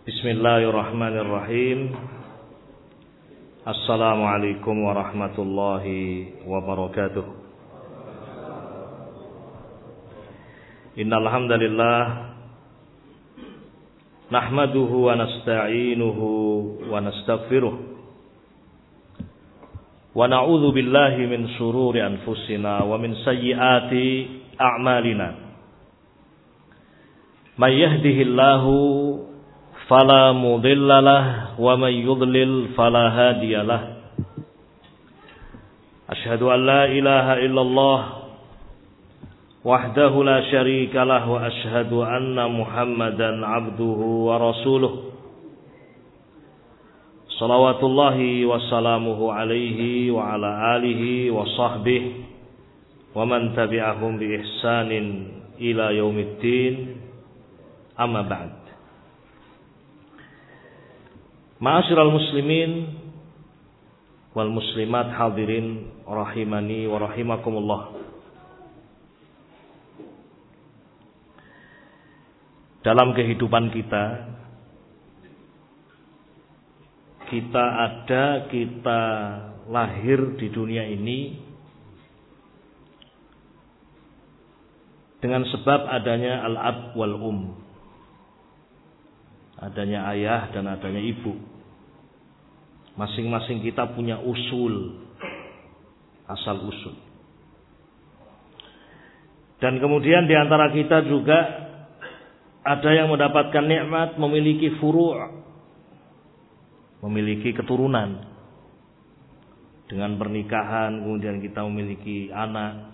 Bismillahirrahmanirrahim. Assalamualaikum warahmatullahi wabarakatuh. Innal hamdalillah nahmaduhu wa nasta'inuhu wa nastaghfiruh wa na'udzu billahi min shururi anfusina wa min sayyiati a'malina. May yahdihillahu fala mudhillalah wa may yudlil fala hadiyalah. Asyhadu an la ilaha illallah wahdahu la syarikalah wa asyhadu anna Muhammadan abduhu wa rasuluh. Shalawatullahi wa salamuhu alaihi wa ala alihi wa sahbihi wa man tabi'ahum bi ihsanin ila yaumiddin. Amma ba'd. Ma'asyiral muslimin wal muslimat hadirin rahimani wa rahimakumullah. Dalam kehidupan kita lahir di dunia ini dengan sebab adanya al-ab wal adanya ayah dan adanya ibu. Masing-masing kita punya usul, asal usul. Dan kemudian di antara kita juga ada yang mendapatkan nikmat memiliki furu', memiliki keturunan. Dengan pernikahan kemudian kita memiliki anak.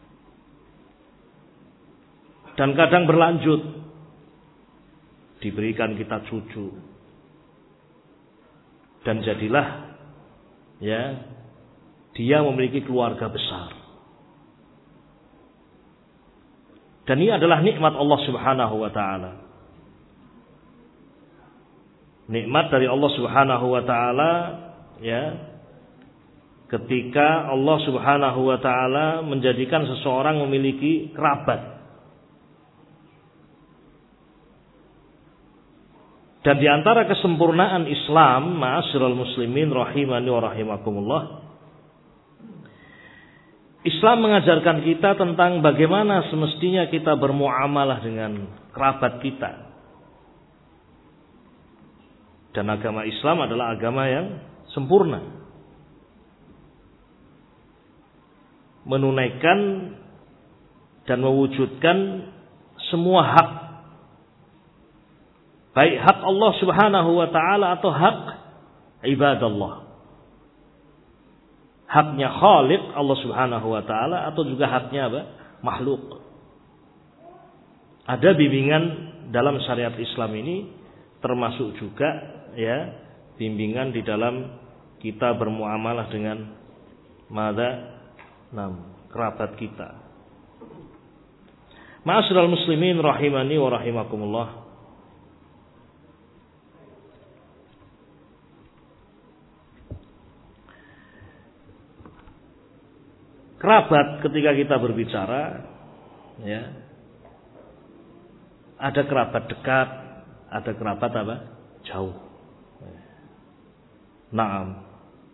Dan kadang berlanjut, diberikan kita cucu. Dan jadilah dia memiliki keluarga besar. Dan ini adalah nikmat Allah Subhanahu wa taala. Nikmat dari Allah Subhanahu wa taala ketika Allah Subhanahu wa taala menjadikan seseorang memiliki kerabat. Dan di antara kesempurnaan Islam, ma'asyiral muslimin rahimani wa rahimakumullah, Islam mengajarkan kita tentang bagaimana semestinya kita bermuamalah dengan kerabat kita. Dan agama Islam adalah agama yang sempurna, menunaikan dan mewujudkan semua hak, baik hak Allah Subhanahu wa taala atau hak ibadallah. Haknya Khaliq Allah Subhanahu wa taala atau juga haknya makhluk. Ada bimbingan dalam syariat Islam ini, termasuk juga bimbingan di dalam kita bermuamalah dengan kerabat kita. Ma'asyiral muslimin rahimani wa rahimakumullah. Kerabat ketika kita berbicara, ada kerabat dekat, ada kerabat jauh. Naam.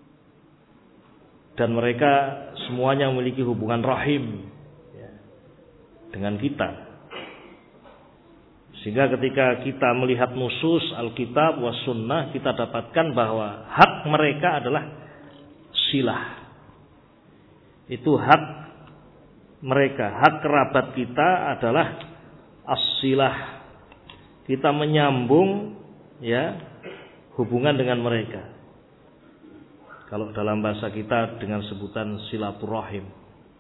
Dan mereka semuanya memiliki hubungan rahim dengan kita. Sehingga ketika kita melihat nusus Alkitab was sunnah, kita dapatkan bahwa hak mereka adalah silah. Itu hak mereka, hak kerabat kita adalah as-silah. Kita menyambung hubungan dengan mereka. Kalau dalam bahasa kita dengan sebutan silaturahim.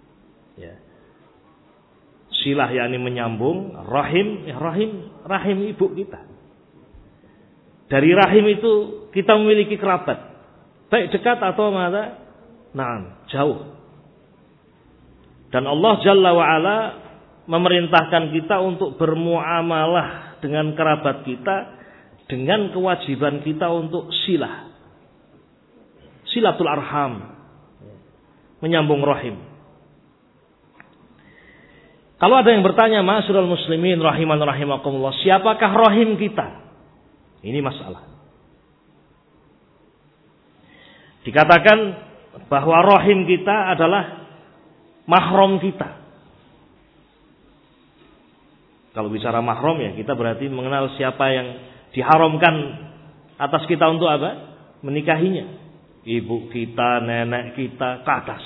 Silah yakni menyambung, rahim ibu kita. Dari rahim itu kita memiliki kerabat, baik dekat atau jauh. Dan Allah Jalla wa'ala memerintahkan kita untuk bermuamalah dengan kerabat kita dengan kewajiban kita untuk silatul arham, menyambung rahim. Kalau ada yang bertanya, ma'asyiral muslimin rahiman rahimakumullah, siapakah rahim kita? Ini masalah. Dikatakan bahwa rahim kita adalah mahram kita. Kalau bicara mahram ya kita berarti mengenal siapa yang diharamkan atas kita untuk apa? Menikahinya. Ibu kita, nenek kita, ke atas.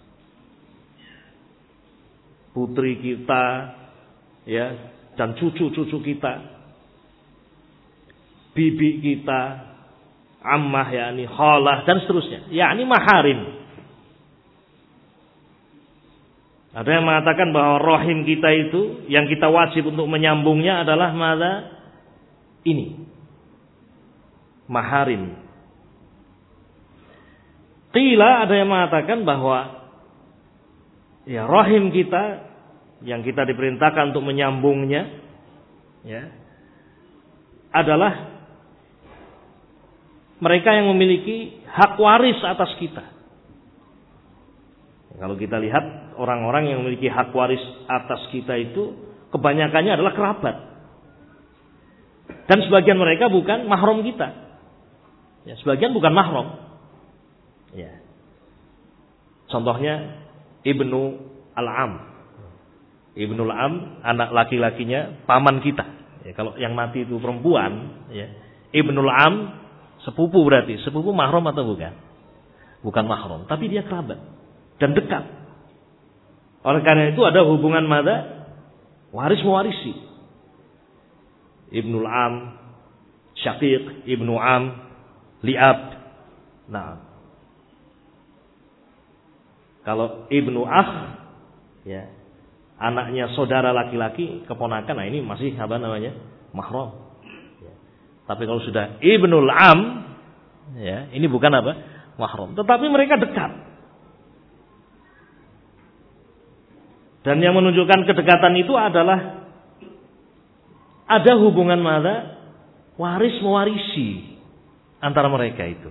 Putri kita, ya, dan cucu-cucu kita. Bibi kita, ammah yakni khalah dan seterusnya. Yakni maharim. Ada yang mengatakan bahwa rahim kita itu yang kita wajib untuk menyambungnya adalah mana? Ini. Maharim. Qila ada yang mengatakan bahwa ya rahim kita yang kita diperintahkan untuk menyambungnya ya adalah mereka yang memiliki hak waris atas kita. Kalau kita lihat orang-orang yang memiliki hak waris atas kita itu kebanyakannya adalah kerabat. Dan sebagian mereka bukan mahram kita. Ya, sebagian bukan mahram. Ya. Contohnya Ibnu Al-Am. Ibnu Al-Am anak laki-lakinya paman kita. Ya, kalau yang mati itu perempuan, ya. Ibnu Al-Am sepupu berarti. Sepupu mahram atau bukan? Bukan mahram, tapi dia kerabat dan dekat. Oleh karena itu ada hubungan mada waris mewarisi. Ibnu Al-Am, Syaqiq, Ibnu Am, Li'ab. Nah, kalau Ibnu Akh, ya, anaknya saudara laki-laki, keponakan, nah ini masih apa namanya? Mahram. Ya. Tapi kalau sudah Ibnul Am, ya, ini bukan apa? Mahram. Tetapi mereka dekat. Dan yang menunjukkan kedekatan itu adalah ada hubungan mana? Waris mewarisi antara mereka itu.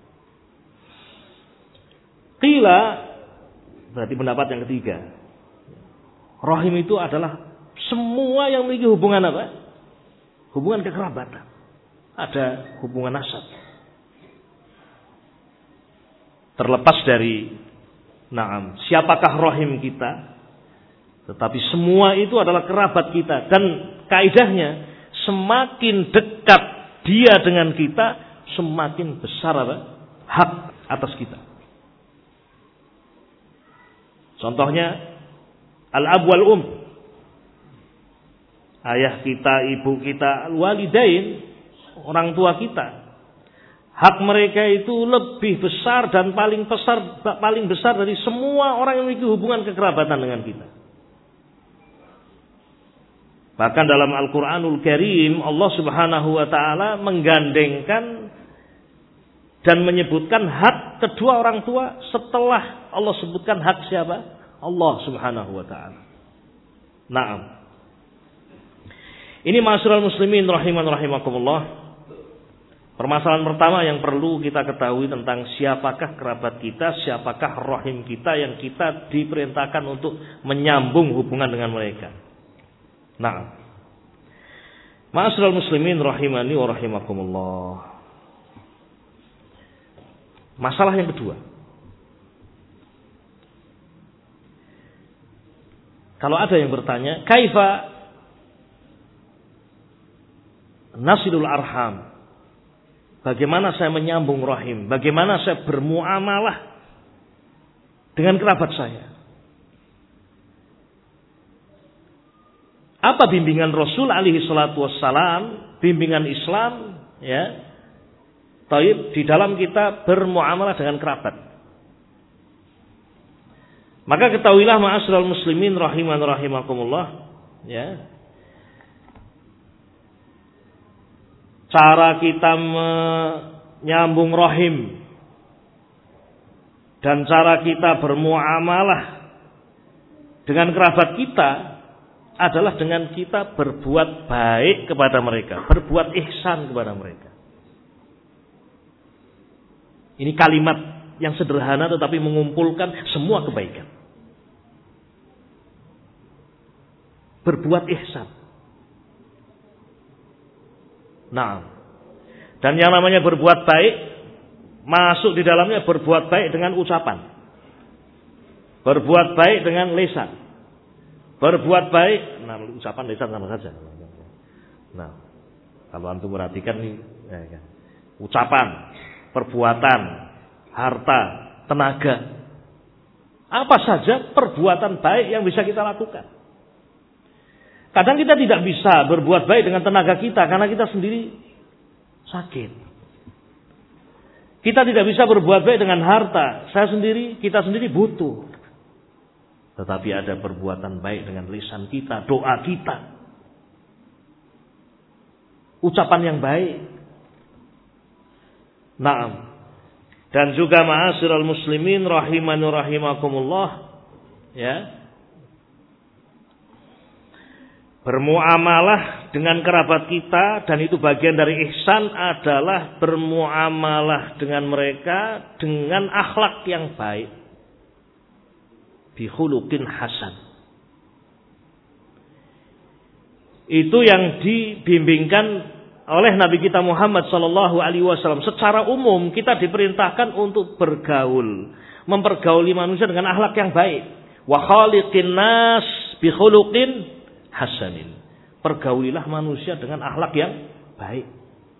Qila, berarti pendapat yang ketiga. Rahim itu adalah semua yang memiliki hubungan apa? Hubungan kekerabatan. Ada hubungan nasab. Terlepas dari siapakah rahim kita, tetapi semua itu adalah kerabat kita. Dan kaidahnya semakin dekat dia dengan kita, semakin besar apa? Hak atas kita. Contohnya al-ab wal ayah kita, ibu kita, al-walidain, orang tua kita. Hak mereka itu lebih besar dan paling besar dari semua orang yang memiliki hubungan kekerabatan dengan kita. Bahkan dalam Al-Quranul Karim Allah Subhanahu wa ta'ala menggandengkan dan menyebutkan hak kedua orang tua setelah Allah sebutkan hak siapa? Allah Subhanahu wa ta'ala. Naam. Ini ma'asyiral muslimin rahimakumullah. Permasalahan pertama yang perlu kita ketahui tentang siapakah kerabat kita, siapakah rahim kita yang kita diperintahkan untuk menyambung hubungan dengan mereka. Nah, ma'asyiral muslimin rahimani wa rahimakumullah. Masalah yang kedua. Kalau ada yang bertanya, kaifa nasilul arham? Bagaimana saya menyambung rahim? Bagaimana saya bermuamalah dengan kerabat saya? Apa bimbingan Rasul alaihi salatu wassalam, bimbingan Islam, ya, taib di dalam kita bermuamalah dengan kerabat. Maka ketahuilah ma'asyiral muslimin rahimakumullah, ya. Cara kita menyambung rahim dan cara kita bermuamalah dengan kerabat kita adalah dengan kita berbuat baik kepada mereka, berbuat ihsan kepada mereka. Ini kalimat yang sederhana tetapi mengumpulkan semua kebaikan. Berbuat ihsan. Nah, Dan yang namanya berbuat baik, masuk di dalamnya berbuat baik dengan ucapan. Berbuat baik dengan lisan. Berbuat baik, nah ucapan lisan sama saja. Nah, kalau antum perhatikan nih, ya kan. Ucapan, perbuatan, harta, tenaga. Apa saja perbuatan baik yang bisa kita lakukan. Kadang kita tidak bisa berbuat baik dengan tenaga kita karena kita sendiri sakit. Kita tidak bisa berbuat baik dengan harta. Kita sendiri butuh. Tetapi ada perbuatan baik dengan lisan kita, doa kita. Ucapan yang baik. Naam. Dan juga ma'asyiral muslimin rahimani rahimakumullah, ya. Bermuamalah dengan kerabat kita, dan itu bagian dari ihsan adalah bermuamalah dengan mereka dengan akhlak yang baik. Bihulukin hasan. Itu yang dibimbingkan oleh Nabi kita Muhammad sallallahu alaihi wasallam. Secara umum kita diperintahkan untuk bergaul, mempergauli manusia dengan akhlak yang baik. Wa khaliqin nas bi khuluqin hasanin. Pergaulilah manusia dengan akhlak yang baik.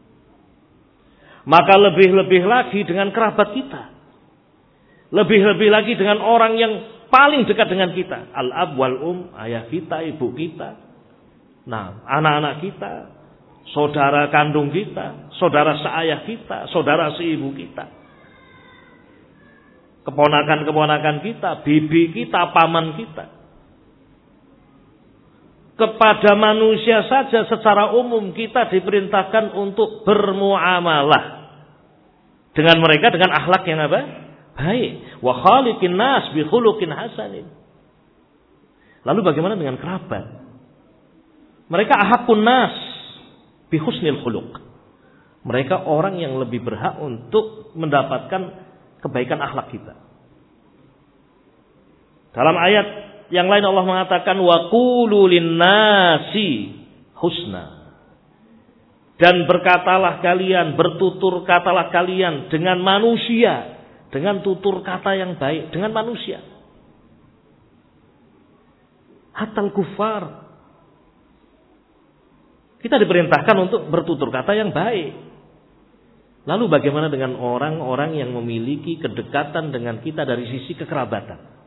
Maka lebih-lebih lagi dengan kerabat kita. Lebih-lebih lagi dengan orang yang paling dekat dengan kita. Al-ab wal ayah kita, ibu kita. Nah, anak-anak kita, saudara kandung kita, saudara seayah kita, saudara seibu kita, keponakan-keponakan kita, bibi kita, paman kita. Kepada manusia saja secara umum kita diperintahkan untuk bermuamalah dengan mereka dengan akhlak yang apa? Baik. Wa khaliqin nas bi khuluqin hasanin. Lalu bagaimana dengan kerabat? Mereka ahaqqun nas bi husnil khuluq. Mereka orang yang lebih berhak untuk mendapatkan kebaikan akhlak kita. Dalam ayat yang lain Allah mengatakan wa qulu linnasi husna. Dan berkatalah kalian, bertutur katalah kalian dengan manusia, dengan tutur kata yang baik dengan manusia. Hatal kufar. Kita diperintahkan untuk bertutur kata yang baik. Lalu bagaimana dengan orang-orang yang memiliki kedekatan dengan kita dari sisi kekerabatan?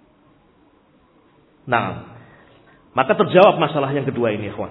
Nah, maka terjawab masalah yang kedua ini, ikhwan.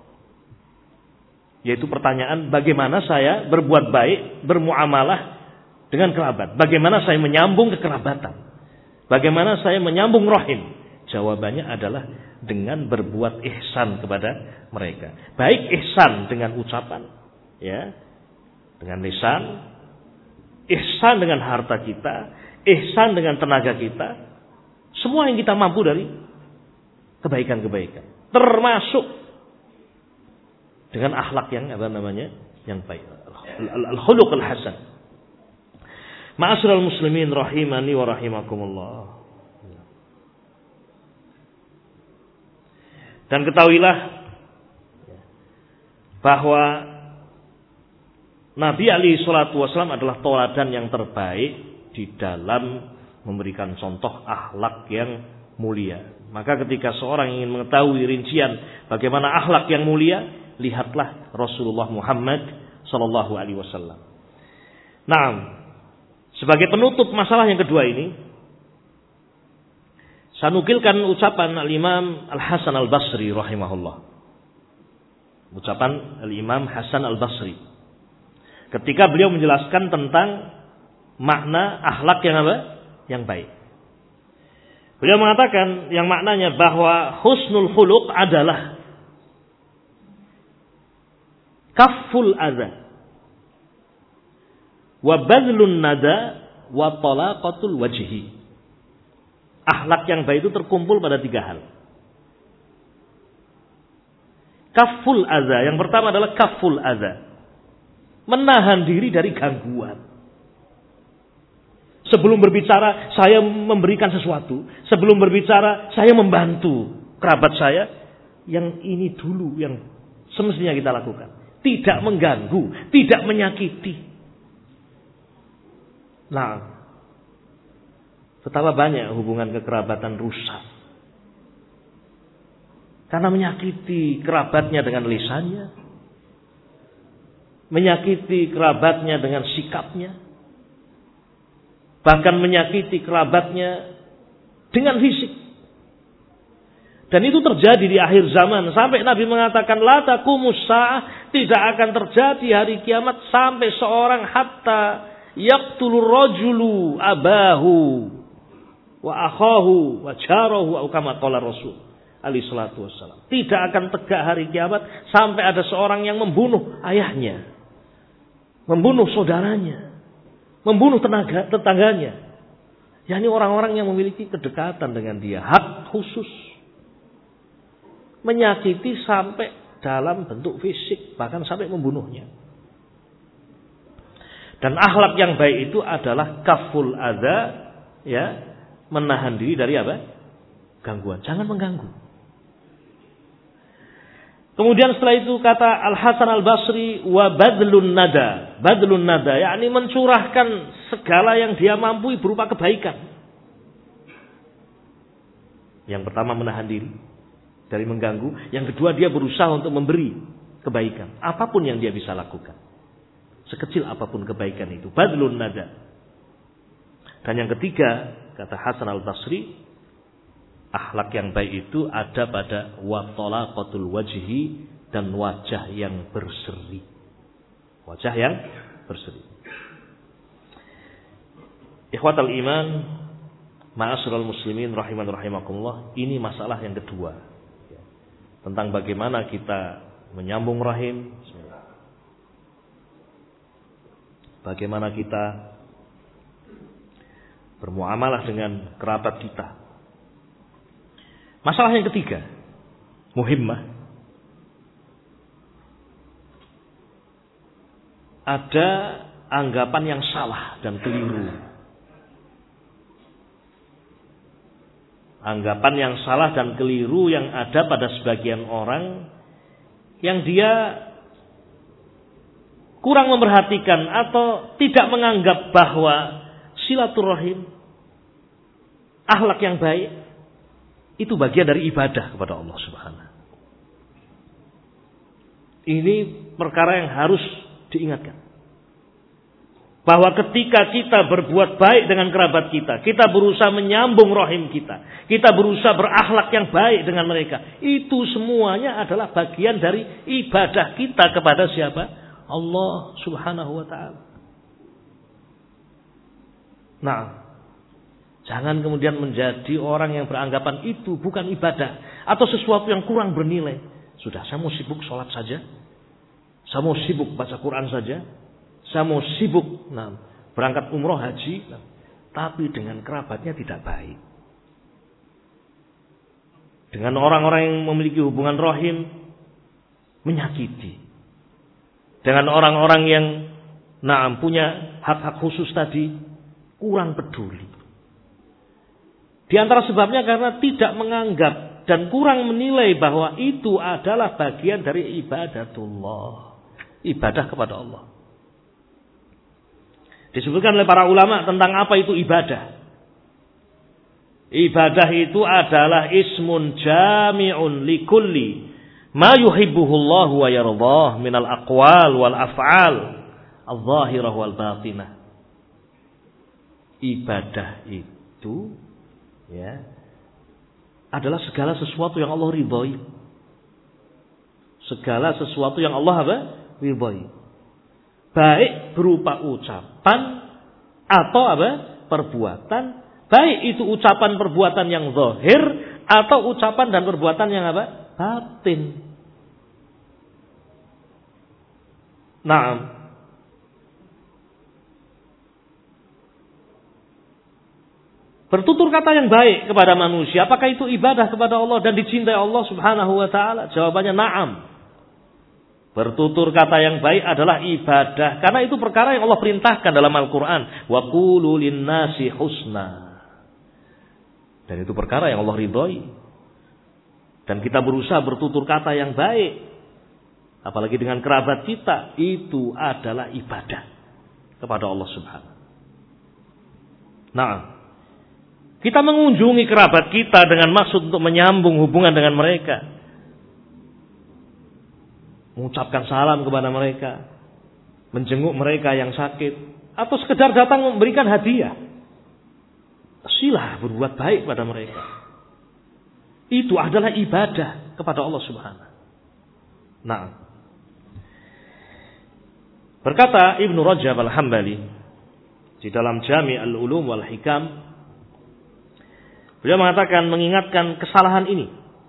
Yaitu pertanyaan, bagaimana saya berbuat baik, bermuamalah dengan kerabat? Bagaimana saya menyambung kekerabatan? Bagaimana saya menyambung rahim? Jawabannya adalah dengan berbuat ihsan kepada mereka. Baik ihsan dengan ucapan, ya, dengan lisan, ihsan dengan harta kita, ihsan dengan tenaga kita, semua yang kita mampu dari kebaikan-kebaikan, termasuk dengan akhlak yang apa namanya, yang baik, al-khuluq al-hasan. Ma'asyiral muslimin rahimani wa rahimakumullah. Dan ketahuilah bahwa Nabi alaihi salatu wasallam adalah tauladan yang terbaik di dalam memberikan contoh akhlak yang mulia. Maka ketika seorang ingin mengetahui rincian bagaimana akhlak yang mulia, lihatlah Rasulullah Muhammad sallallahu alaihi wasallam. Nah, sebagai penutup masalah yang kedua ini, saya nukilkan ucapan Al-Imam Al-Hasan Al-Basri rahimahullah. Ucapan Al-Imam Hasan Al-Basri ketika beliau menjelaskan tentang makna akhlak yang apa? Yang baik. Beliau mengatakan yang maknanya bahwa husnul khuluq adalah kafful adza wa badlun nada wa talaqatul wajhi. Akhlak yang baik itu terkumpul pada 3 hal. Kafful adza, yang pertama adalah kafful adza, menahan diri dari gangguan. Sebelum berbicara saya memberikan sesuatu, sebelum berbicara saya membantu kerabat saya, yang ini dulu yang semestinya kita lakukan. tidak mengganggu, tidak menyakiti. Nah, betapa banyak hubungan kekerabatan rusak karena menyakiti kerabatnya dengan lisannya, menyakiti kerabatnya dengan sikapnya, bahkan menyakiti kerabatnya dengan fisik. Dan itu terjadi di akhir zaman. Sampai Nabi mengatakan, la taqumus sa'ah, tidak akan terjadi hari kiamat sampai seorang hatta yaqtulur rajulu abahu wa akhahu wa jarahu atau kama qala Rasul alaihi salatu wassalam. Tidak akan tegak hari kiamat sampai ada seorang yang membunuh ayahnya, membunuh saudaranya, membunuh tetangganya. yakni orang-orang yang memiliki kedekatan dengan dia, hak khusus. Menyakiti sampai dalam bentuk fisik, bahkan sampai membunuhnya. Dan akhlak yang baik itu adalah kaful adza, ya, menahan diri dari apa? Gangguan. Jangan mengganggu. Kemudian setelah itu kata Al-Hasan Al-Basri, wa badlun nada. Badlun nada, yakni mencurahkan segala yang dia mampu berupa kebaikan. Yang pertama menahan diri dari mengganggu. Yang kedua dia berusaha untuk memberi kebaikan. Apapun yang dia bisa lakukan. Sekecil apapun kebaikan itu. Badlun nada. Dan yang ketiga, kata Hasan Al-Basri, akhlak yang baik itu ada pada watalaqatul wajhi, dan wajah yang berseri. Wajah yang berseri. Ikhwatal iman, ma'asyiral muslimin rahiman rahimakumullah, ini masalah yang kedua. Tentang bagaimana kita menyambung rahim. Bagaimana kita bermuamalah dengan kerabat kita. Masalah yang ketiga, muhimmah, ada anggapan yang salah dan keliru. Anggapan yang salah dan keliru yang ada pada sebagian orang yang dia kurang memperhatikan atau tidak menganggap bahwa silaturahim, akhlak yang baik, itu bagian dari ibadah kepada Allah Subhanahu. Ini perkara yang harus diingatkan. Bahwa ketika kita berbuat baik dengan kerabat kita, kita berusaha menyambung rahim kita, kita berusaha berakhlak yang baik dengan mereka, itu semuanya adalah bagian dari ibadah kita kepada siapa? Allah Subhanahu wa ta'ala. Nah, jangan kemudian menjadi orang yang beranggapan itu bukan ibadah atau sesuatu yang kurang bernilai. Sudah, saya mau sibuk sholat saja, saya mau sibuk baca Quran saja, saya mau sibuk berangkat umroh haji, tapi dengan kerabatnya tidak baik. Dengan orang-orang yang memiliki hubungan rahim menyakiti. Dengan orang-orang yang punya hak-hak khusus tadi kurang peduli. Di antara sebabnya karena tidak menganggap dan kurang menilai bahwa itu adalah bagian dari ibadatullah. Ibadah kepada Allah. Disebutkan oleh para ulama tentang apa itu ibadah. Ibadah itu adalah ismun jami'un likulli ma yuhibbuhullahu wa yardah minal aqwal wal af'al al-zahirah wal batinah. Ibadah itu adalah segala sesuatu yang Allah ridhoi. Segala sesuatu yang Allah ridhoi. Baik berupa ucapan atau perbuatan. Baik itu ucapan perbuatan yang zahir atau ucapan dan perbuatan yang batin. Bertutur kata yang baik kepada manusia, apakah itu ibadah kepada Allah dan dicintai Allah Subhanahu wa ta'ala? Jawabannya na'am. Bertutur kata yang baik adalah ibadah, karena itu perkara yang Allah perintahkan dalam Al-Quran. Wa qulu linnasi husna. Dan itu perkara yang Allah ridhoi. Dan kita berusaha bertutur kata yang baik apalagi dengan kerabat kita, itu adalah ibadah kepada Allah Subhanahu. Nah, kita mengunjungi kerabat kita dengan maksud untuk menyambung hubungan dengan mereka, mengucapkan salam kepada mereka, menjenguk mereka yang sakit, atau sekedar datang memberikan hadiah. Silah berbuat baik pada mereka. Itu adalah ibadah kepada Allah Subhanahu. Nah, berkata Ibnu Rajab Al-Hambali di dalam Jami' Al-Ulum wal Hikam, beliau mengatakan, mengingatkan kesalahan ini.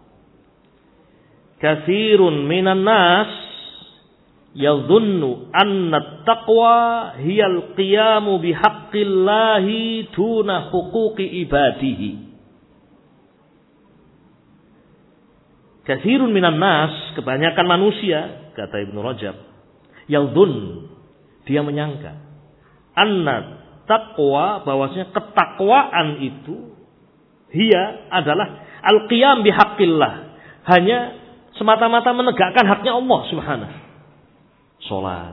Katsirun minan nas yadhunnu anna taqwa hiyal qiyamu bihaqqillahi duna huquqi ibadihi. Katsirun minan nas, kebanyakan manusia, kata Ibnu Rajab, yadhun, dia menyangka, anna taqwa, bahwasanya ketakwaan itu, hiya adalah al-qiyam bihaqqillah, hanya semata-mata menegakkan haknya Allah Subhanahu. Salat,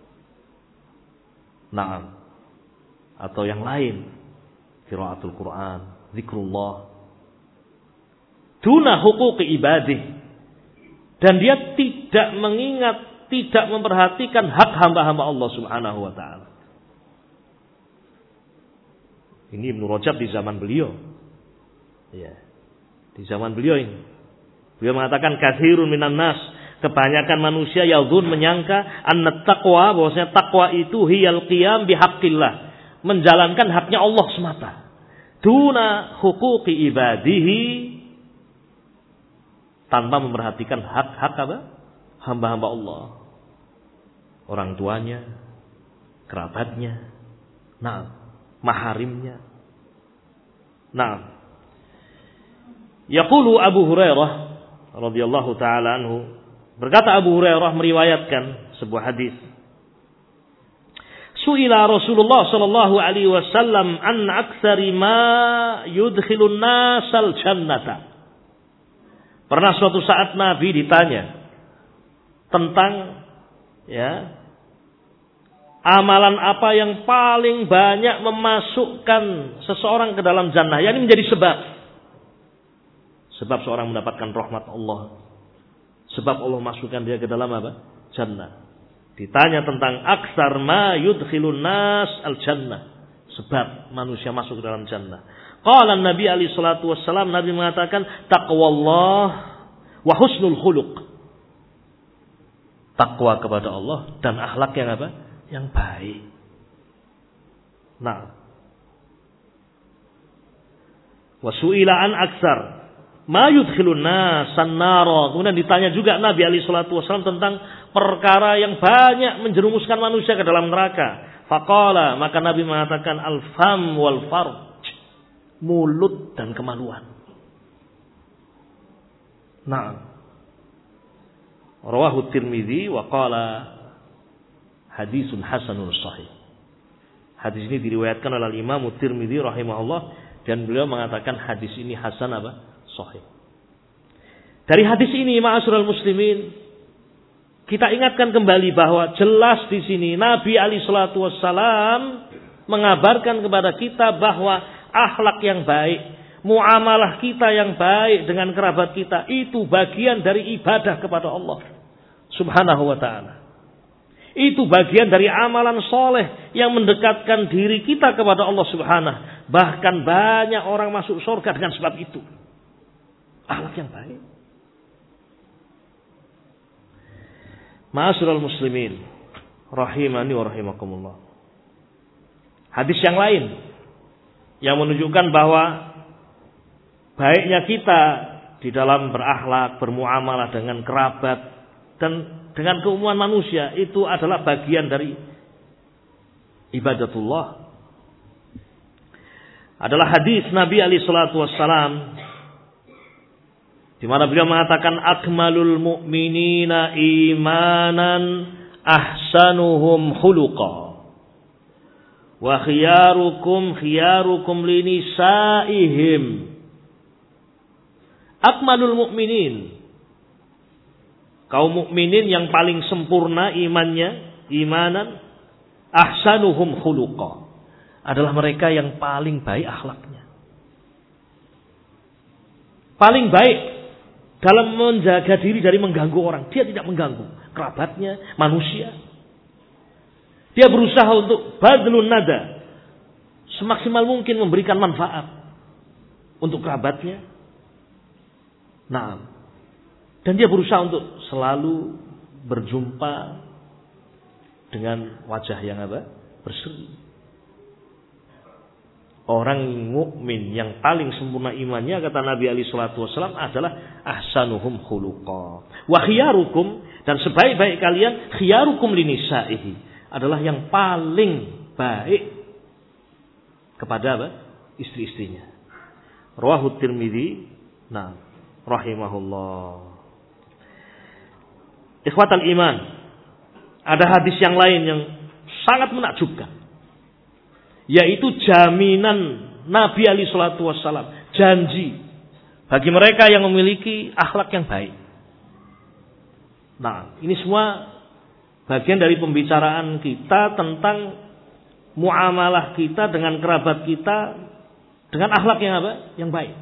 na'am, atau yang lain, qiraatul Quran, zikrullah, duna huquqi ibadih, dan dia tidak mengingat, tidak memperhatikan hak hamba-hamba Allah Subhanahu wa taala. Ini Ibnu Rajab di zaman beliau. Ya. Di zaman beliau ini. Beliau mengatakan katsirun minan nas, kebanyakan manusia yadhun, menyangka, anna taqwa, bahwasanya takwa itu hiyal qiyam bihaqqillah, menjalankan haknya Allah semata, duna huquqi ibadihi, tanpa memperhatikan hak-hak apa? Hamba-hamba Allah, orang tuanya, kerabatnya, nah, maharimnya. Nah, yaqulu Abu Hurairah radhiyallahu taala anhu, berkata Abu Hurairah meriwayatkan sebuah hadis. Su'ila Rasulullah sallallahu alaihi wasallam an aktsari ma yudkhilun nasal jannata. Pernah suatu saat Nabi ditanya tentang, ya, amalan apa yang paling banyak memasukkan seseorang ke dalam jannah, yakni menjadi sebab seorang mendapatkan rahmat Allah, sebab Allah masukkan dia ke dalam apa? Jannah. Ditanya tentang aksar ma yudkhilun nas al jannah, sebab manusia masuk ke dalam jannah. Qala Nabi alaihi salatu wassalam, Nabi mengatakan taqwallah wa husnul khuluq. Takwa kepada Allah dan akhlak yang apa? Yang baik. Nah, wa su'ila an aksar ma yudkhilun nasan nara. Kemudian ditanya juga Nabi alaihi salatu wasallam tentang perkara yang banyak menjerumuskan manusia ke dalam neraka. Faqala, maka Nabi mengatakan al-fam wal farj, mulut dan kemaluan. Nah, rawahu Tirmidzi wa qala hadisun hasanun sahih. Hadis ini diriwayatkan oleh Imam Tirmidzi rahimahullah, dan beliau mengatakan hadis ini hasan apa? Sahih. Dari hadis ini, ma'asyiral muslimin, kita ingatkan kembali bahwa jelas di sini Nabi alaihi salatu wassalam mengabarkan kepada kita bahwa akhlak yang baik, muamalah kita yang baik dengan kerabat kita, itu bagian dari ibadah kepada Allah Subhanahu wa ta'ala. Itu bagian dari amalan soleh yang mendekatkan diri kita kepada Allah Subhanahu. Bahkan banyak orang masuk surga dengan sebab itu. Akhlak yang baik. Ma'asyiral muslimin rahimani wa rahimakumullah. Hadis yang lain yang menunjukkan bahwa baiknya kita di dalam berakhlak, bermuamalah dengan kerabat dan dengan keumuman manusia, itu adalah bagian dari ibadatullah. Adalah hadis Nabi alaihi salatu wassalam di mana beliau mengatakan akmalul mu'minina imanan ahsanuhum khuluqa wa khiyarukum linisaihim. Akmalul mu'minin, kaum mukminin yang paling sempurna imanan, ahsanuhum khuluqa, adalah mereka yang paling baik akhlaknya. Paling baik dalam menjaga diri dari mengganggu orang. Dia tidak mengganggu kerabatnya, manusia. Dia berusaha untuk badlun nada, semaksimal mungkin memberikan manfaat untuk kerabatnya. Nah, dan dia berusaha untuk selalu berjumpa dengan wajah yang berseri. Orang mukmin yang paling sempurna imannya, kata Nabi alaihi salatu wasallam, adalah ahsanuhum khuluqa. Wa khiyarukum, dan sebaik-baik kalian, khiyarukum linisaihi, adalah yang paling baik kepada istri-istrinya. Rawahu Tirmidzi, nah, rahimahullah. Ikhwatal iman, ada hadis yang lain yang sangat menakjubkan, yaitu jaminan Nabi alaihi salatu wassalam, janji bagi mereka yang memiliki akhlak yang baik. Nah, ini semua bagian dari pembicaraan kita tentang muamalah kita dengan kerabat kita dengan akhlak yang baik.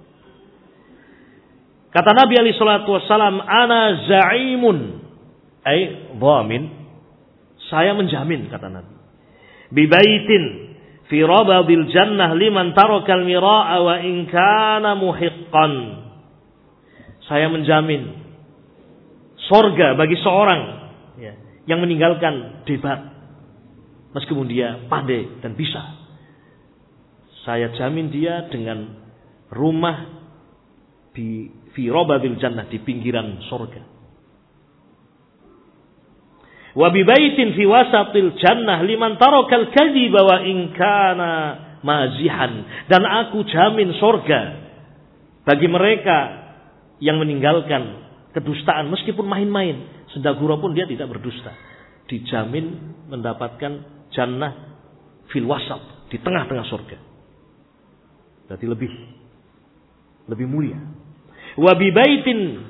Kata Nabi alaihi salatu wassalam, ana za'imun, ay dhamin, saya menjamin, kata Nabi, bi baitin fi rabadil jannah liman tarakal mira'a wa in kana muhiqqan. Saya menjamin surga bagi seorang yang meninggalkan debat meskipun dia pandai dan bisa. Saya jamin dia dengan rumah di fi rabadil jannah, di pinggiran surga. Wa bi baitin fi wasatil jannah liman tarakal kadhiba wa in kana mazihan, dan aku jamin surga bagi mereka yang meninggalkan kedustaan meskipun main-main, sendagura pun dia tidak berdusta. Dijamin mendapatkan jannah fil wasat, di tengah-tengah surga. Berarti lebih mulia. Wa bi baitin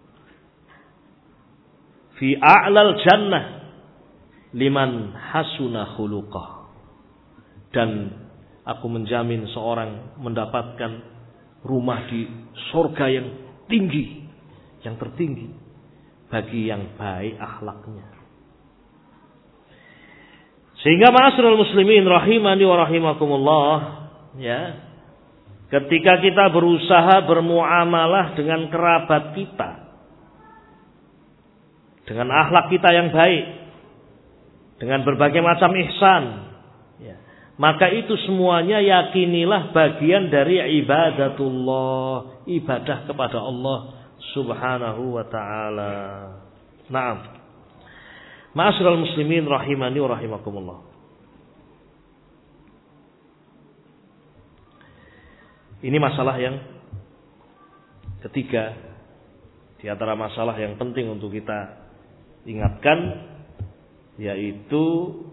fi a'lal jannah liman hasuna khuluqah, dan aku menjamin seorang mendapatkan rumah di surga yang tinggi, yang tertinggi, bagi yang baik akhlaknya. Sehingga ma'asyiral muslimin rahimani wa rahimakumullah, ya, ketika kita berusaha bermuamalah dengan kerabat kita dengan akhlak kita yang baik, dengan berbagai macam ihsan, ya, maka itu semuanya yakinilah bagian dari ibadatullah, ibadah kepada Allah subhanahu wa ta'ala. Naam. Ma'asyiral muslimin rahimani wa rahimakumullah. Ini masalah yang ketiga di antara masalah yang penting untuk kita ingatkan, yaitu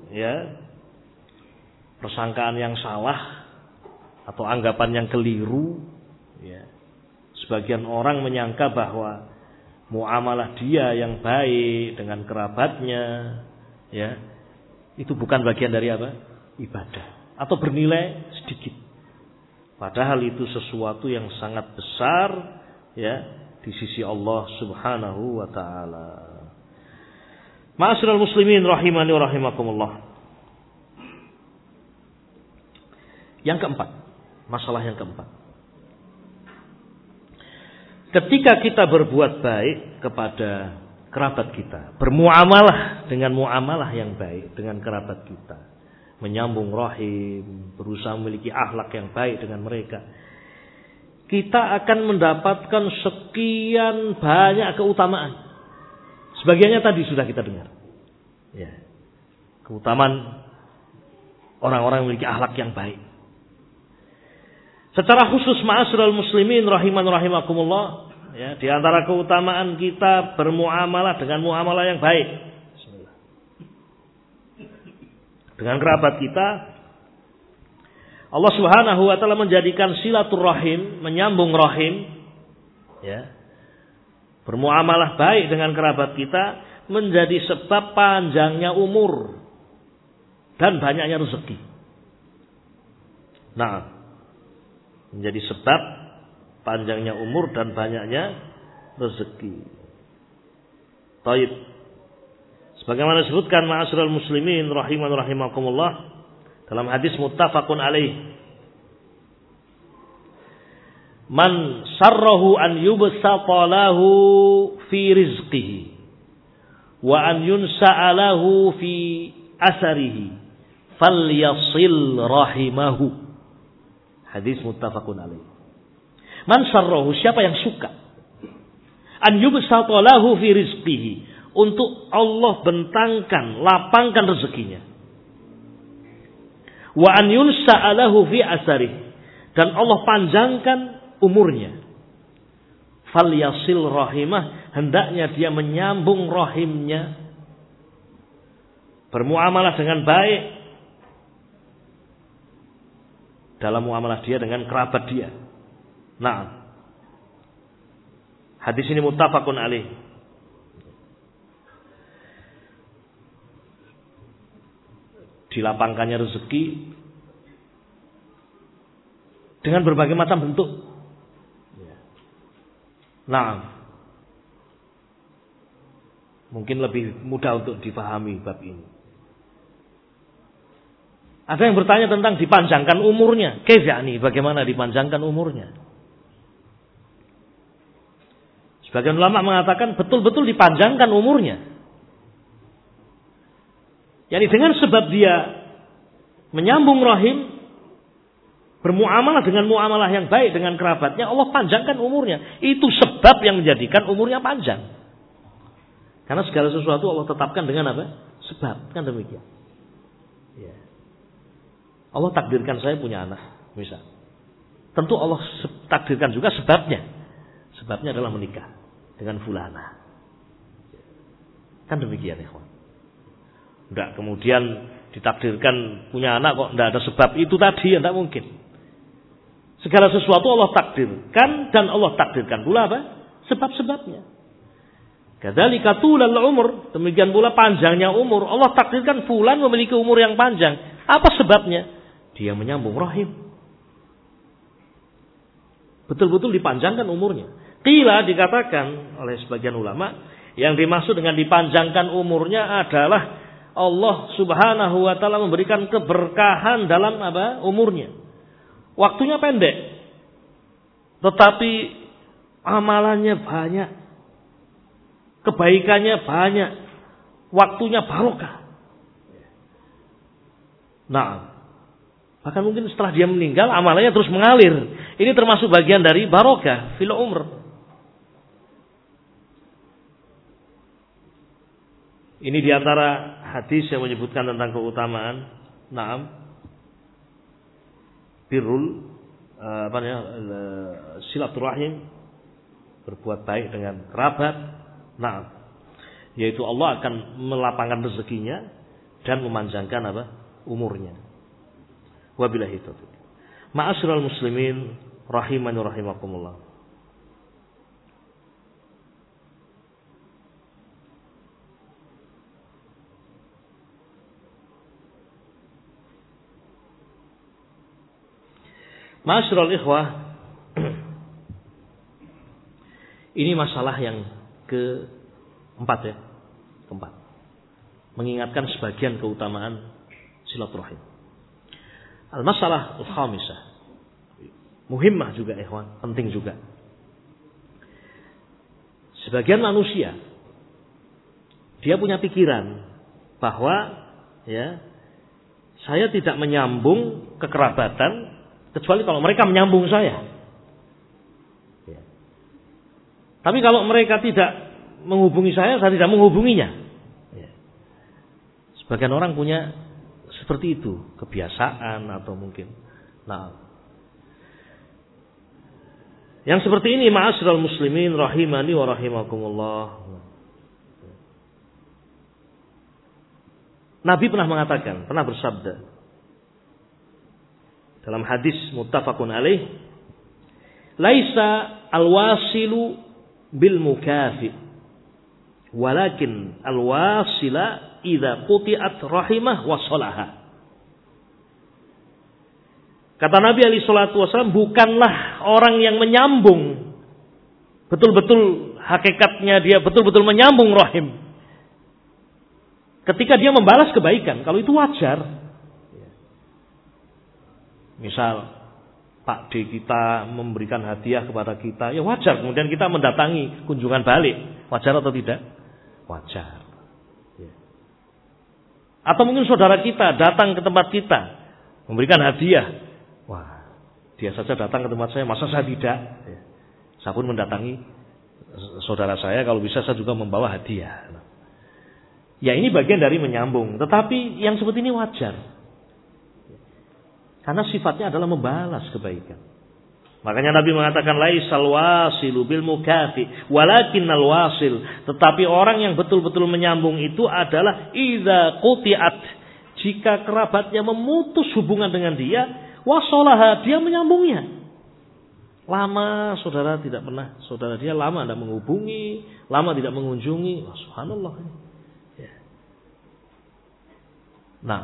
persangkaan yang salah atau anggapan yang keliru. Sebagian orang menyangka bahwa muamalah dia yang baik dengan kerabatnya, itu bukan bagian dari ibadah, atau bernilai sedikit. Padahal itu sesuatu yang sangat besar, di sisi Allah subhanahu wa ta'ala. Ma'asyiral muslimin rahimani wa rahimakumullah. Yang keempat, masalah yang keempat. Ketika kita berbuat baik kepada kerabat kita, bermuamalah dengan muamalah yang baik dengan kerabat kita, menyambung rahim, berusaha memiliki akhlak yang baik dengan mereka, kita akan mendapatkan sekian banyak keutamaan. Sebagiannya tadi sudah kita dengar. Keutamaan orang-orang yang memiliki akhlak yang baik. Secara khusus ma'asyiral muslimin rahiman rahimakumullah, di antara keutamaan kita bermuamalah dengan muamalah yang baik dengan kerabat kita, Allah subhanahu wa ta'ala menjadikan silaturrahim, menyambung rahim, Bermuamalah baik dengan kerabat kita menjadi sebab panjangnya umur dan banyaknya rezeki. Nah, menjadi sebab panjangnya umur dan banyaknya rezeki. Taib. Sebagaimana disebutkan ma'asyiral muslimin rahiman rahimakumullah dalam hadis muttafaqun alaih. Man sarrahu an yubsata lahu fi rizqihi wa an yunsa'a lahu fi asarihi falyasil rahimahu. Hadis muttafaqun alaih. Man sarrahu, siapa yang suka an yubsata lahu fi rizqihi, untuk Allah bentangkan, lapangkan rezekinya. Wa an yunsa'a lahu fi asarihi, dan Allah panjangkan umurnya. Falyasil rahimah, hendaknya dia menyambung rahimnya. Bermuamalah dengan baik dalam muamalah dia dengan kerabat dia. Nah, hadis ini muttafaqun alaih. Dilapangkannya rezeki dengan berbagai macam bentuk. Nah, mungkin lebih mudah untuk dipahami bab ini. Ada yang bertanya tentang dipanjangkan umurnya. Kayaknya bagaimana dipanjangkan umurnya? Sebagian ulama mengatakan betul-betul dipanjangkan umurnya. Yani dengan sebab dia menyambung rahim, bermuamalah dengan muamalah yang baik dengan kerabatnya, Allah panjangkan umurnya. Itu sebab yang menjadikan umurnya panjang. Karena segala sesuatu Allah tetapkan dengan apa? Sebab, kan demikian. Ya. Allah takdirkan saya punya anak, misal. Tentu Allah takdirkan juga sebabnya. Sebabnya adalah menikah dengan fulana. Kan demikian, ikhwan. Enggak kemudian ditakdirkan punya anak kok enggak ada sebab itu tadi, enggak mungkin. Segala sesuatu Allah takdirkan dan Allah takdirkan pula apa? Sebab-sebabnya. Kadzalika tulal umur, demikian pula panjangnya umur. Allah takdirkan fulan memiliki umur yang panjang. Apa sebabnya? Dia menyambung rahim. Betul-betul dipanjangkan umurnya. Qila, dikatakan oleh sebagian ulama, yang dimaksud dengan dipanjangkan umurnya adalah Allah Subhanahu wa taala memberikan keberkahan dalam apa? Umurnya. Waktunya pendek, tetapi amalannya banyak, kebaikannya banyak, waktunya barokah. Nah, bahkan mungkin setelah dia meninggal amalannya terus mengalir. Ini termasuk bagian dari barokah fil umr. Ini diantara hadis yang menyebutkan tentang keutamaan. Naam. Birrul silaturahim, berbuat baik dengan kerabat. Nah, yaitu Allah akan melapangkan rezekinya dan memanjangkan apa? Umurnya. Wabillahi taufiq. Ma'asyiral muslimin rahimani rahimakumullah. Ma'asyiral ikhwah, ini masalah yang keempat ya. Keempat. Mengingatkan sebagian keutamaan silaturahim. Al-masalah al-khamisah. Muhimmah juga ikhwan, penting juga. Sebagian manusia dia punya pikiran bahwa ya, saya tidak menyambung kekerabatan kecuali kalau mereka menyambung saya. Ya. Tapi kalau mereka tidak menghubungi saya tidak menghubunginya. Ya. Sebagian orang punya seperti itu, kebiasaan atau mungkin. Nah, yang seperti ini ma'asyiral muslimin rahimani wa rahimakumullah. Nabi pernah mengatakan, pernah bersabda dalam hadis muttafaqun alaih, laisa alwasilu bil mukafi. Walakin al-wasila idza quti'at rahimah wasalaha. Kata Nabi alaihi salatu wasallam, bukanlah orang yang menyambung betul-betul hakikatnya dia betul-betul menyambung rahim. Ketika dia membalas kebaikan, kalau itu wajar. Misal Pak D kita memberikan hadiah kepada kita, ya wajar. Kemudian kita mendatangi kunjungan balik, wajar atau tidak? Wajar. Atau mungkin saudara kita datang ke tempat kita memberikan hadiah. Wah, dia saja datang ke tempat saya, masa saya tidak? Saya pun mendatangi saudara saya, kalau bisa saya juga membawa hadiah. Ya ini bagian dari menyambung, tetapi yang seperti ini wajar. Karena sifatnya adalah membalas kebaikan. Makanya Nabi mengatakan laisal wasilu bil mukafi walakinnal wasil. Tetapi orang yang betul-betul menyambung itu adalah idza quti'at. Jika kerabatnya memutus hubungan dengan dia, wasolaha, dia menyambungnya. Lama saudara tidak pernah, saudara dia lama tidak menghubungi, lama tidak mengunjungi. Oh, subhanallah. Ya. Nah,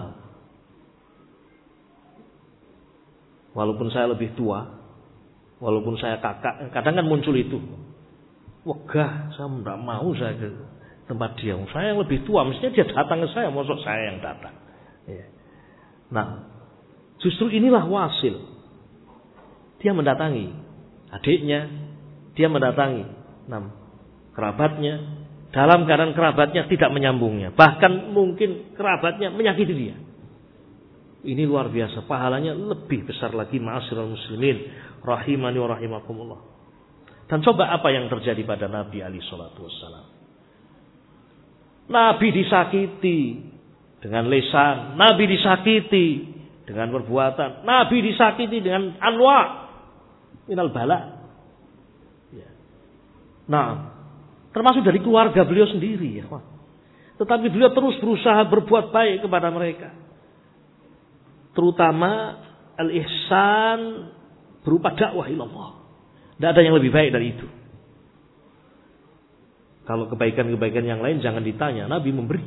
walaupun saya lebih tua, walaupun saya kakak, kadang kan muncul itu. Wegah, saya tidak mau saya ke tempat dia. Saya yang lebih tua, mestinya dia datang ke saya, maksud saya yang datang. Ya. Nah, justru inilah wasil. Dia mendatangi adiknya, dia mendatangi kerabatnya, dalam keadaan kerabatnya tidak menyambungnya. Bahkan mungkin kerabatnya menyakiti dia. Ini luar biasa, pahalanya lebih besar lagi, ma'asyiral muslimin rahimani wa rahimakumullah. Dan coba apa yang terjadi pada Nabi alaihi salatu wassalam. Nabi disakiti dengan lisan, Nabi disakiti dengan perbuatan, Nabi disakiti dengan anwa minal bala. Ya. Nah, termasuk dari keluarga beliau sendiri, ya. Tetapi beliau terus berusaha berbuat baik kepada mereka. Terutama al-ihsan berupa dakwah ilallah. Tidak ada yang lebih baik dari itu. Kalau kebaikan-kebaikan yang lain jangan ditanya, Nabi memberi.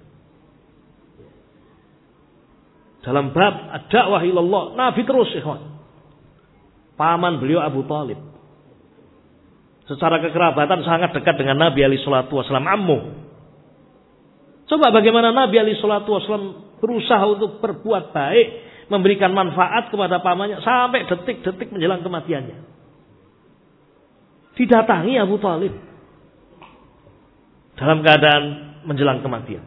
Dalam bab dakwah ilallah, Nabi terus, ikhwan. Paman beliau Abu Talib, secara kekerabatan sangat dekat dengan Nabi alaihi salatu wasallam, ammu. Coba bagaimana Nabi alaihi salatu wasallam berusaha untuk berbuat baik, memberikan manfaat kepada pamannya sampai detik-detik menjelang kematiannya. Didatangi Abu Talib dalam keadaan menjelang kematian.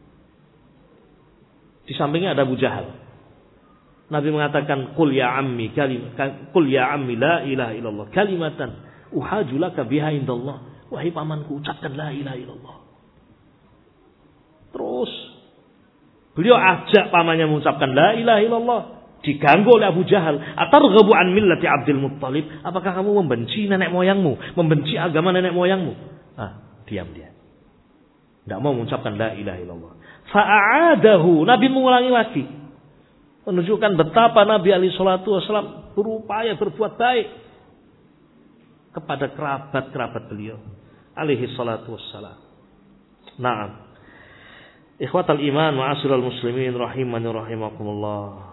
Di sampingnya ada Abu Jahal. Nabi mengatakan, "Qul ya ammi la ilaha illallah kalimatan uhaju laka biha indallah." Wahai pamanku, ucapkan la ilaha illallah. Terus beliau ajak pamannya mengucapkan la ilaha illallah. Diganggu oleh Abu Jahal. Atarghabu an millati Abdul Muttalib? Apakah kamu membenci nenek moyangmu, membenci agama nenek moyangmu? Diam dia. Tidak mau mengucapkan la ilaha illallah. Fa'adahu, Nabi mengulangi lagi. Menunjukkan betapa Nabi alaihi salatu wasallam berupaya berbuat baik kepada kerabat-kerabat beliau alaihi salatu wassalam. Naam. Ikhwatal iman ma'asyiral muslimin rahimani rahimakumullah.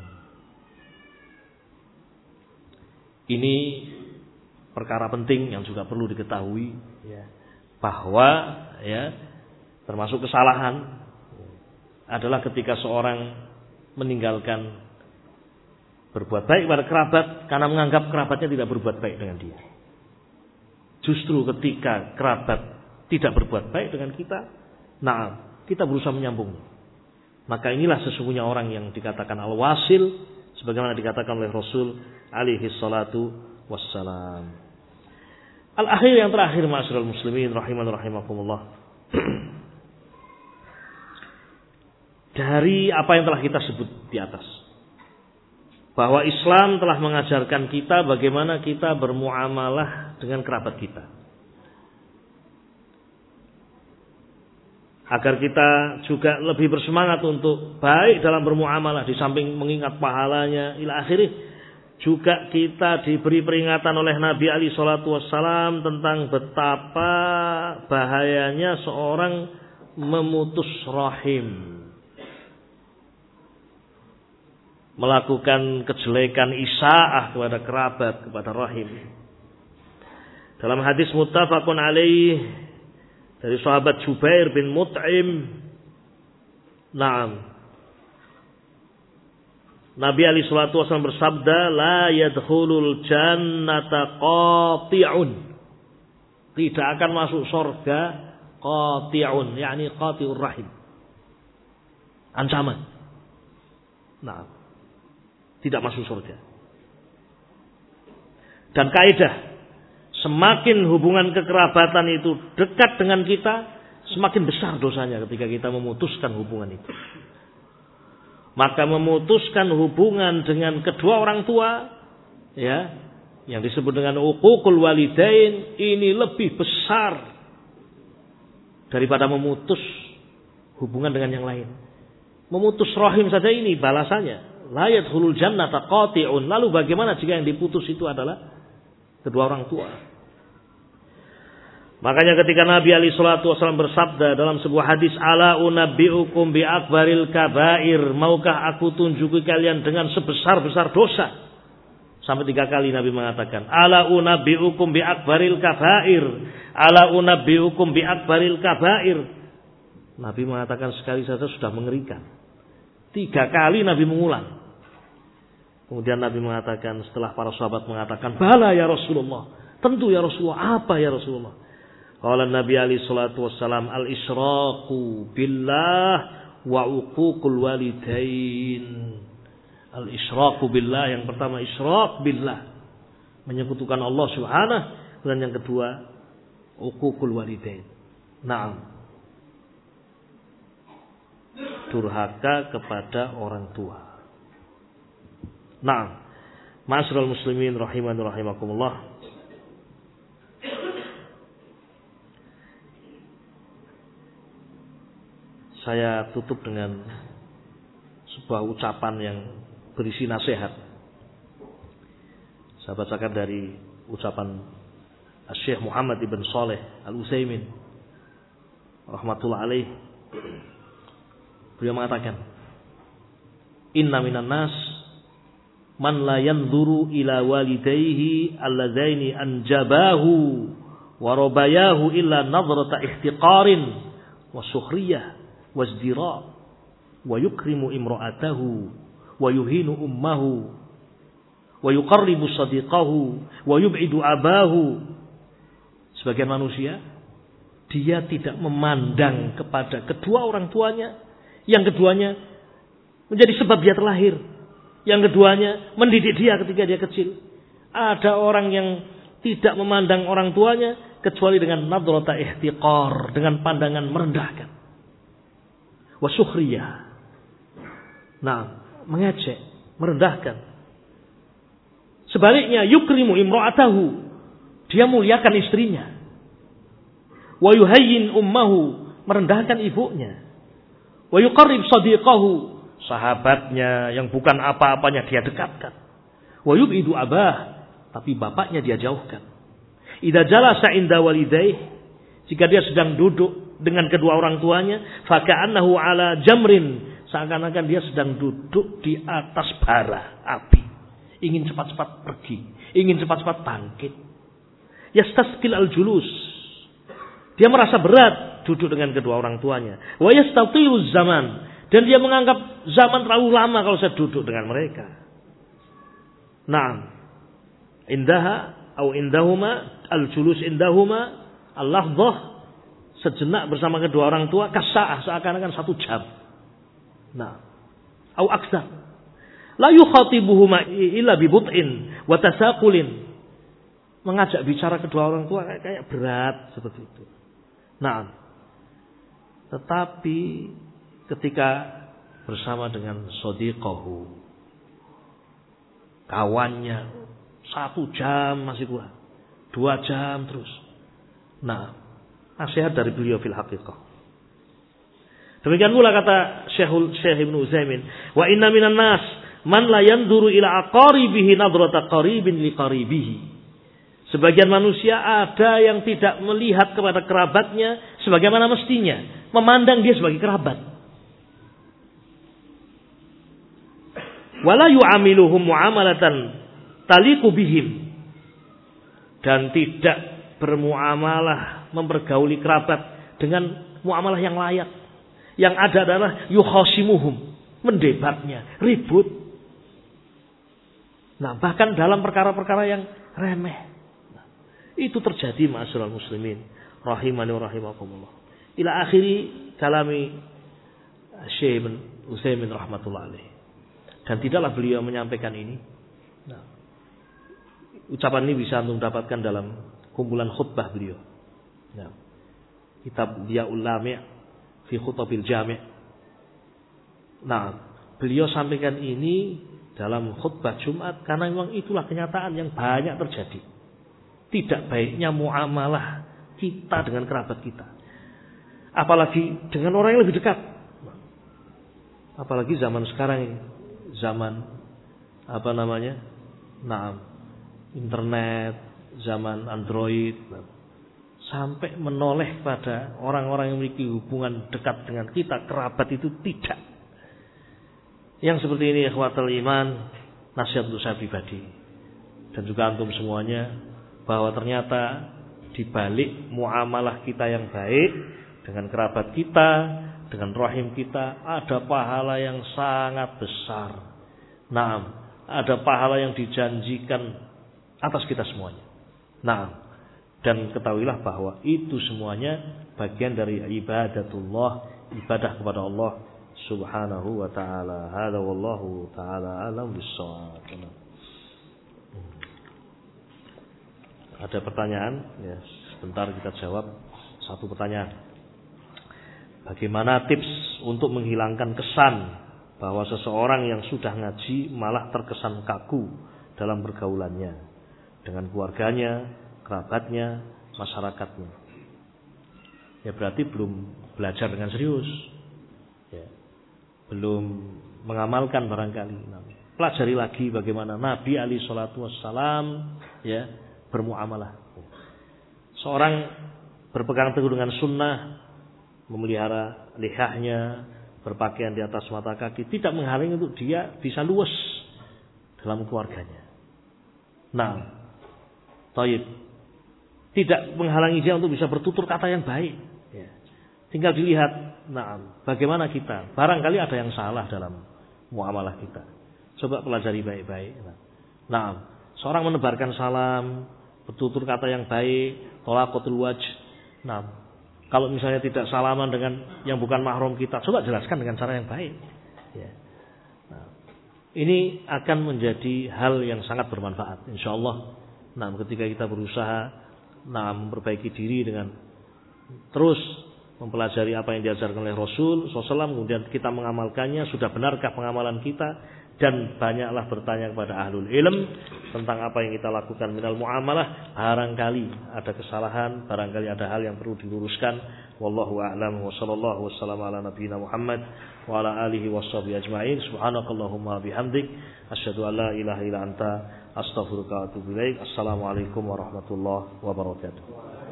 Ini perkara penting yang juga perlu diketahui, ya, bahwa ya termasuk kesalahan adalah ketika seorang meninggalkan berbuat baik kepada kerabat karena menganggap kerabatnya tidak berbuat baik dengan dia. Justru ketika kerabat tidak berbuat baik dengan kita, kita berusaha menyambung. Maka inilah sesungguhnya orang yang dikatakan al-wasil, sebagaimana dikatakan oleh Rasul alaihi salatu wassalam. Al-akhir, yang terakhir, ma'asyiral muslimin rahiman rahimakumullah. Dari apa yang telah kita sebut di atas, bahwa Islam telah mengajarkan kita bagaimana kita bermuamalah dengan kerabat kita, agar kita juga lebih bersemangat untuk baik dalam bermuamalah, di samping mengingat pahalanya ila akhirih. juga kita diberi peringatan oleh Nabi alaihi salatu wassalam tentang betapa bahayanya seorang memutus rahim. Melakukan kejelekan isaah kepada kerabat, kepada rahim. Dalam hadis muttafaqun alaih dari sahabat Jubair bin Mut'im, Nabi alaihi salatu wasallam bersabda, la yadkhulul jannata qati'un. Tidak akan masuk surga qati'un, yakni qati'ur rahim. Ancaman. Tidak masuk surga. Dan kaidah, semakin hubungan kekerabatan itu dekat dengan kita, semakin besar dosanya ketika kita memutuskan hubungan itu. Maka memutuskan hubungan dengan kedua orang tua, ya, yang disebut dengan uququl walidain, ini lebih besar daripada memutus hubungan dengan yang lain. Memutus rahim saja ini balasannya. La yadkhulul jannata qati'un. Lalu bagaimana jika yang diputus itu adalah kedua orang tua? Makanya ketika Nabi alaihi salatu wasallam bersabda dalam sebuah hadis, ala unabbiukum bi akbaril kabair, maukah aku tunjuki kalian dengan sebesar-besar dosa? Sampai 3 kali Nabi mengatakan, ala unabbiukum bi akbaril kabair, ala unabbiukum bi akbaril kabair. Nabi mengatakan sekali saja sudah mengerikan. 3 kali Nabi mengulang. Kemudian Nabi mengatakan setelah para sahabat mengatakan, bala ya Rasulullah, tentu ya Rasulullah, apa ya Rasulullah? Qala Nabi alaihi salatu wassalam, al-israqu billah wa uququl walidain. Al-israqu billah, yang pertama isyraq billah, menyekutukan Allah Subhanahu, dan yang kedua uququl walidain. Durhaka kepada orang tua. Ma'asyiral muslimin rahimani rahimakumullah. Saya tutup dengan sebuah ucapan yang berisi nasihat. Saya bacakan dari ucapan Syekh Muhammad ibn Shalih Al-Utsaimin rahmatullah alaih. Beliau mengatakan, inna minan nas man la yanzuru ila walidayhi alladzaini anjabahu wa rabayahu illa nadrata ihtiqarin wa sukhriyah wazdira wa yukrimu imra'atahu wa yuhinu ummahu wa yuqarribu sadiqahu wa yub'idu abahu. Sebagian manusia, dia tidak memandang kepada kedua orang tuanya, yang keduanya menjadi sebab dia terlahir, yang keduanya mendidik dia ketika dia kecil. Ada orang yang tidak memandang orang tuanya kecuali dengan nadrata ihtiqar, dengan pandangan merendahkan. Wasukhriyah, mengejek, merendahkan. Sebaliknya, yukrimu imra'atahu, dia muliakan istrinya. Wa yuhayyin ummahu, merendahkan ibunya. Wa yuqarrib sadiqahu, sahabatnya yang bukan apa-apanya dia dekatkan. Wa yub'idu abah, tapi bapaknya dia jauhkan. Idza jalasa inda walidayh, jika dia sedang duduk dengan kedua orang tuanya, faka'annahu ala jamrin, seakan-akan dia sedang duduk di atas bara api, ingin cepat-cepat pergi, ingin cepat-cepat bangkit. Yastasqil al-julus, dia merasa berat duduk dengan kedua orang tuanya. Wa yastatilu zaman, dan dia menganggap zaman terlalu lama kalau saya duduk dengan mereka. Indaha atau indahuma al-julus, indahuma al-lahdhah, sejenak bersama kedua orang tua, kasa'ah, seakan-akan 1 jam. Au aksar. La yukhatibuhuma illa bibut'in wa tasaqulin. Mengajak bicara kedua orang tua kayak berat seperti itu. Tetapi ketika bersama dengan sadiqahu, kawannya, 1 jam masih kurang, 2 jam terus. Nasihat dari beliau fil haqiqah. Demikian pula kata Syekh Ibnu Utsaimin, wa inna minan nas Man la yanzuru ila aqaribihi nadrata qaribin liqaribihi. Sebagian manusia ada yang tidak melihat kepada kerabatnya sebagaimana mestinya, memandang dia sebagai kerabat. Wala yu'amiluhum mu'amalatan taliqu bihim. Dan tidak bermuamalah mempergauli kerabat dengan muamalah yang layak. Yang ada adalah yukhasimuhum, mendebatnya, ribut. Nah, bahkan dalam perkara-perkara yang remeh. Nah, itu terjadi ma'asyiral muslimin rahimani wa rahimakumullah. Ila akhiri kalami Syekh Ibnu Utsaimin rahimatullah alaih. Dan tidaklah beliau menyampaikan ini. Nah, ucapan ini bisa antum dapatkan dalam kumpulan khutbah beliau. Nah, kitab Diyaul Lami' fi Khutabil Jami'. Nah, beliau sampaikan ini dalam khutbah Jumat karena memang itulah kenyataan yang banyak terjadi. Tidak baiknya muamalah kita dengan kerabat kita. Apalagi dengan orang yang lebih dekat. Apalagi zaman sekarang ini. Zaman internet, zaman Android. Sampai menoleh pada orang-orang yang memiliki hubungan dekat dengan kita, kerabat itu tidak. Yang seperti ini ikhwatul iman, nasihat untuk saya pribadi dan juga antum semuanya, bahwa ternyata di balik muamalah kita yang baik dengan kerabat kita, dengan rahim kita, ada pahala yang sangat besar. Naam, ada pahala yang dijanjikan atas kita semuanya. Naam, dan ketahuilah bahwa itu semuanya bagian dari ibadatullah, ibadah kepada Allah Subhanahu wa ta'ala. Hada wallahu ta'ala alam bissawab. Ada pertanyaan? Ya, sebentar kita jawab satu pertanyaan. Bagaimana tips untuk menghilangkan kesan bahwa seseorang yang sudah ngaji malah terkesan kaku dalam pergaulannya dengan keluarganya, kerabatnya, masyarakatnya? Ya berarti belum belajar dengan serius. Ya. Belum mengamalkan barangkali. Pelajari lagi bagaimana Nabi alaihi salatu wassalam ya bermuamalah. Seorang berpegang teguh dengan sunnah, memelihara lihahnya, berpakaian di atas mata kaki, tidak menghalangi untuk dia bisa luwes dalam keluarganya. Nah, taib. Tidak menghalangi dia untuk bisa bertutur kata yang baik. Ya. Tinggal dilihat, bagaimana kita. Barangkali ada yang salah dalam muamalah kita. Coba pelajari baik-baik. Nah, seorang menebarkan salam, bertutur kata yang baik, thalaqatul wajh. Nah, kalau misalnya tidak salaman dengan yang bukan mahram kita, coba jelaskan dengan cara yang baik. Ya. Nah, ini akan menjadi hal yang sangat bermanfaat, insyaallah. Nah, ketika kita berusaha memperbaiki diri dengan terus mempelajari apa yang diajarkan oleh Rasul SAW, kemudian kita mengamalkannya, sudah benarkah pengamalan kita, dan banyaklah bertanya kepada ahlul ilm tentang apa yang kita lakukan minal muamalah. Barangkali ada kesalahan, barangkali ada hal yang perlu diluruskan. Wallahu a'lam wa sallallahu wasallam ala nabiyyina Muhammad wa ala alihi washabihi ajma'in. Subhanakallahumma bihamdik asyhadu an la ilaha illa anta astaghfiruka wa atubu ilaik. Assalamualaikum warahmatullahi wabarakatuh.